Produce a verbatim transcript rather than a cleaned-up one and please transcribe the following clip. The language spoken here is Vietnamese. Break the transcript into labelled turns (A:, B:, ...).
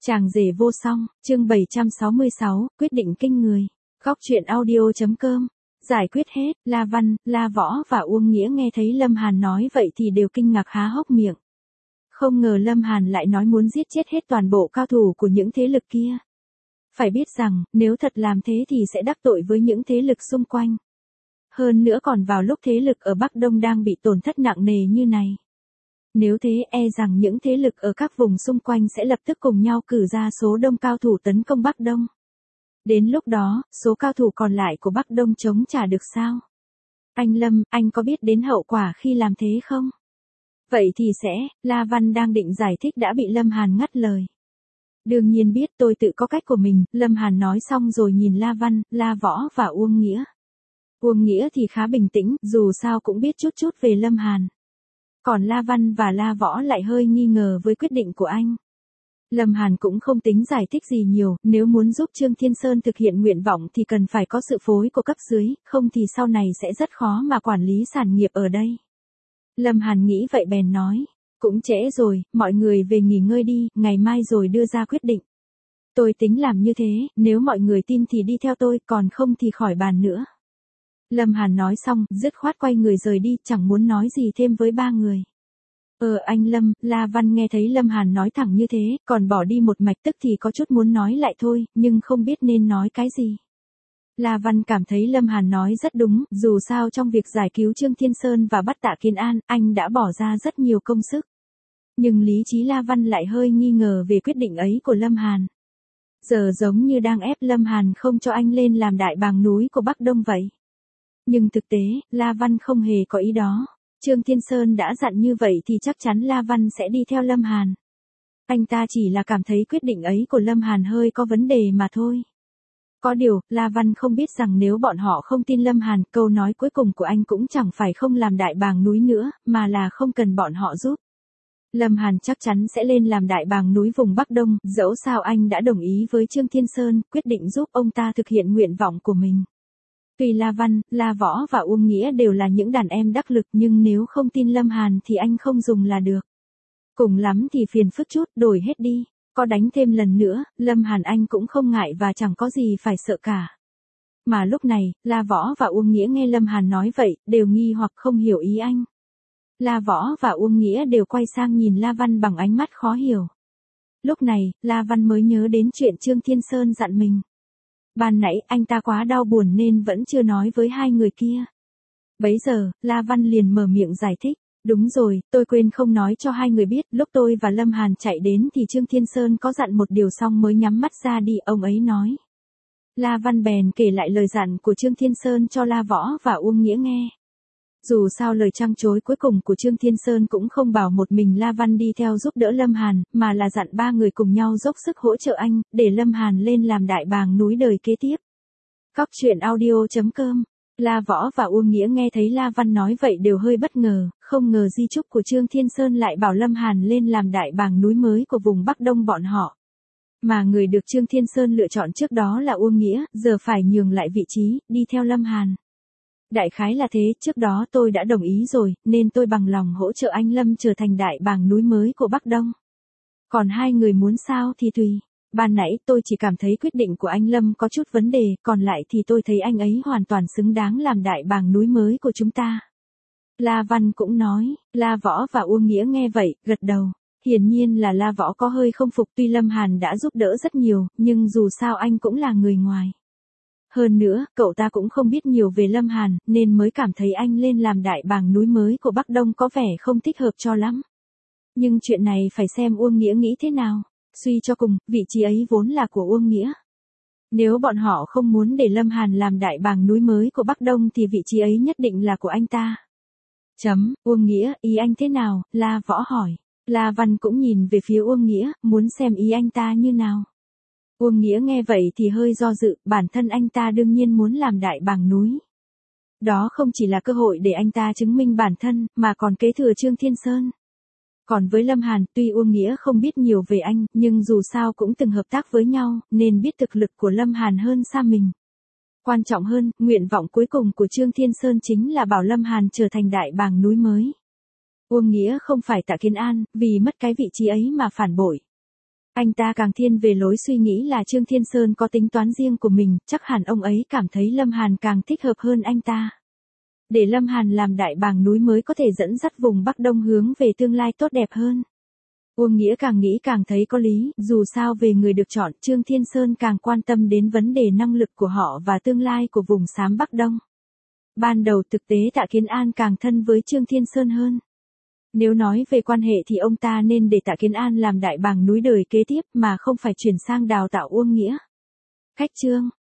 A: Chàng rể vô song, chương bảy trăm sáu mươi sáu, quyết định kinh người. Góc truyện audio.com. Giải quyết hết, La Văn, La Võ và Uông Nghĩa nghe thấy Lâm Hàn nói vậy thì đều kinh ngạc há hốc miệng. Không ngờ Lâm Hàn lại nói muốn giết chết hết toàn bộ cao thủ của những thế lực kia. Phải biết rằng, nếu thật làm thế thì sẽ đắc tội với những thế lực xung quanh. Hơn nữa còn vào lúc thế lực ở Bắc Đông đang bị tổn thất nặng nề như này. Nếu thế e rằng những thế lực ở các vùng xung quanh sẽ lập tức cùng nhau cử ra số đông cao thủ tấn công Bắc Đông. Đến lúc đó, số cao thủ còn lại của Bắc Đông chống trả được sao? Anh Lâm, anh có biết đến hậu quả khi làm thế không? Vậy thì sẽ, La Văn đang định giải thích đã bị Lâm Hàn ngắt lời. Đương nhiên biết tôi tự có cách của mình, Lâm Hàn nói xong rồi nhìn La Văn, La Võ và Uông Nghĩa. Uông Nghĩa thì khá bình tĩnh, dù sao cũng biết chút chút về Lâm Hàn. Còn La Văn và La Võ lại hơi nghi ngờ với quyết định của anh. Lâm Hàn cũng không tính giải thích gì nhiều, nếu muốn giúp Trương Thiên Sơn thực hiện nguyện vọng thì cần phải có sự phối của cấp dưới, không thì sau này sẽ rất khó mà quản lý sản nghiệp ở đây. Lâm Hàn nghĩ vậy bèn nói, cũng trễ rồi, mọi người về nghỉ ngơi đi, ngày mai rồi đưa ra quyết định. Tôi tính làm như thế, nếu mọi người tin thì đi theo tôi, còn không thì khỏi bàn nữa. Lâm Hàn nói xong, dứt khoát quay người rời đi, chẳng muốn nói gì thêm với ba người. Ờ anh Lâm, La Văn nghe thấy Lâm Hàn nói thẳng như thế, còn bỏ đi một mạch tức thì có chút muốn nói lại thôi, nhưng không biết nên nói cái gì. La Văn cảm thấy Lâm Hàn nói rất đúng, dù sao trong việc giải cứu Trương Thiên Sơn và bắt Tạ Kiến An, anh đã bỏ ra rất nhiều công sức. Nhưng lý trí La Văn lại hơi nghi ngờ về quyết định ấy của Lâm Hàn. Giờ giống như đang ép Lâm Hàn không cho anh lên làm đại bàng núi của Bắc Đông vậy. Nhưng thực tế, La Văn không hề có ý đó. Trương Thiên Sơn đã dặn như vậy thì chắc chắn La Văn sẽ đi theo Lâm Hàn. Anh ta chỉ là cảm thấy quyết định ấy của Lâm Hàn hơi có vấn đề mà thôi. Có điều, La Văn không biết rằng nếu bọn họ không tin Lâm Hàn, câu nói cuối cùng của anh cũng chẳng phải không làm đại bàng núi nữa, mà là không cần bọn họ giúp. Lâm Hàn chắc chắn sẽ lên làm đại bàng núi vùng Bắc Đông, dẫu sao anh đã đồng ý với Trương Thiên Sơn, quyết định giúp ông ta thực hiện nguyện vọng của mình. Tuy La Văn, La Võ và Uông Nghĩa đều là những đàn em đắc lực nhưng nếu không tin Lâm Hàn thì anh không dùng là được. Cùng lắm thì phiền phức chút, đổi hết đi. Có đánh thêm lần nữa, Lâm Hàn anh cũng không ngại và chẳng có gì phải sợ cả. Mà lúc này, La Võ và Uông Nghĩa nghe Lâm Hàn nói vậy, đều nghi hoặc không hiểu ý anh. La Võ và Uông Nghĩa đều quay sang nhìn La Văn bằng ánh mắt khó hiểu. Lúc này, La Văn mới nhớ đến chuyện Trương Thiên Sơn dặn mình. Ban nãy anh ta quá đau buồn nên vẫn chưa nói với hai người kia. Bấy giờ, La Văn liền mở miệng giải thích. Đúng rồi, tôi quên không nói cho hai người biết, lúc tôi và Lâm Hàn chạy đến thì Trương Thiên Sơn có dặn một điều xong mới nhắm mắt ra đi, ông ấy nói. La Văn bèn kể lại lời dặn của Trương Thiên Sơn cho La Võ và Uông Nghĩa nghe. Dù sao lời trăng trối cuối cùng của Trương Thiên Sơn cũng không bảo một mình La Văn đi theo giúp đỡ Lâm Hàn, mà là dặn ba người cùng nhau dốc sức hỗ trợ anh, để Lâm Hàn lên làm đại bàng núi đời kế tiếp. Góc truyện audio.com. La Võ và Uông Nghĩa nghe thấy La Văn nói vậy đều hơi bất ngờ, không ngờ di chúc của Trương Thiên Sơn lại bảo Lâm Hàn lên làm đại bàng núi mới của vùng Bắc Đông bọn họ. Mà người được Trương Thiên Sơn lựa chọn trước đó là Uông Nghĩa, giờ phải nhường lại vị trí, đi theo Lâm Hàn. Đại khái là thế, trước đó tôi đã đồng ý rồi, nên tôi bằng lòng hỗ trợ anh Lâm trở thành đại bàng núi mới của Bắc Đông. Còn hai người muốn sao thì tùy. Ban nãy tôi chỉ cảm thấy quyết định của anh Lâm có chút vấn đề, còn lại thì tôi thấy anh ấy hoàn toàn xứng đáng làm đại bàng núi mới của chúng ta. La Văn cũng nói, La Võ và Uông Nghĩa nghe vậy, gật đầu. Hiển nhiên là La Võ có hơi không phục, tuy Lâm Hàn đã giúp đỡ rất nhiều, nhưng dù sao anh cũng là người ngoài. Hơn nữa, cậu ta cũng không biết nhiều về Lâm Hàn, nên mới cảm thấy anh lên làm đại bàng núi mới của Bắc Đông có vẻ không thích hợp cho lắm. Nhưng chuyện này phải xem Uông Nghĩa nghĩ thế nào. Suy cho cùng, vị trí ấy vốn là của Uông Nghĩa. Nếu bọn họ không muốn để Lâm Hàn làm đại bàng núi mới của Bắc Đông thì vị trí ấy nhất định là của anh ta. Chấm, Uông Nghĩa, ý anh thế nào? La Võ hỏi. La Văn cũng nhìn về phía Uông Nghĩa, muốn xem ý anh ta như nào. Uông Nghĩa nghe vậy thì hơi do dự, bản thân anh ta đương nhiên muốn làm đại bàng núi. Đó không chỉ là cơ hội để anh ta chứng minh bản thân, mà còn kế thừa Trương Thiên Sơn. Còn với Lâm Hàn, tuy Uông Nghĩa không biết nhiều về anh, nhưng dù sao cũng từng hợp tác với nhau, nên biết thực lực của Lâm Hàn hơn xa mình. Quan trọng hơn, nguyện vọng cuối cùng của Trương Thiên Sơn chính là bảo Lâm Hàn trở thành đại bàng núi mới. Uông Nghĩa không phải Tạ Kiến An, vì mất cái vị trí ấy mà phản bội. Anh ta càng thiên về lối suy nghĩ là Trương Thiên Sơn có tính toán riêng của mình, chắc hẳn ông ấy cảm thấy Lâm Hàn càng thích hợp hơn anh ta. Để Lâm Hàn làm đại bàng núi mới có thể dẫn dắt vùng Bắc Đông hướng về tương lai tốt đẹp hơn. Uông Nghĩa càng nghĩ càng thấy có lý, dù sao về người được chọn, Trương Thiên Sơn càng quan tâm đến vấn đề năng lực của họ và tương lai của vùng xám Bắc Đông. Ban đầu thực tế Tạ Kiến An càng thân với Trương Thiên Sơn hơn. Nếu nói về quan hệ thì ông ta nên để Tạ Kiến An làm đại bàng núi đời kế tiếp mà không phải chuyển sang đào tạo Uông Nghĩa. Khách Trương